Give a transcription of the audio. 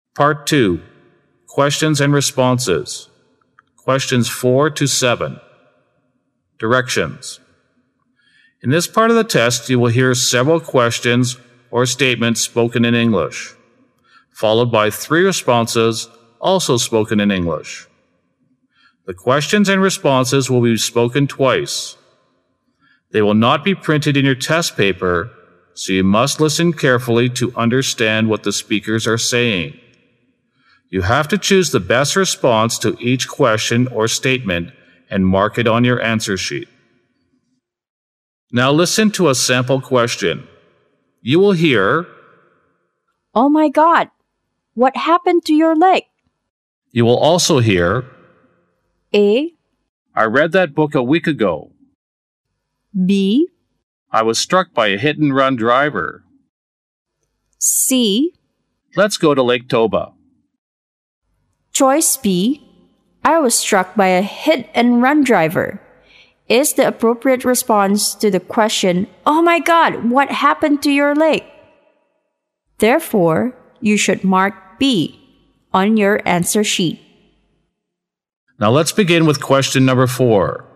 Part 2. Questions and responses. Questions 4 to 7. Directions. In this part of the test, you will hear several questions or statements spoken in English, followed by 3 responses also spoken in English. The questions and responses will be spoken twice. They will not be printed in your test paper, so you must listen carefully to understand what the speakers are saying. You have to choose the best response to each question or statement and mark it on your answer sheet. Now listen to a sample question. You will hear, "Oh my God, what happened to your leg?" You will also hear, A, I read that book a week ago. B, I was struck by a hit-and-run driver. C. Let's go to Lake Toba. Choice B, I was struck by a hit-and-run driver, is the appropriate response to the question, "Oh my God, what happened to your leg?" Therefore, you should mark B on your answer sheet. Now let's begin with question number 4.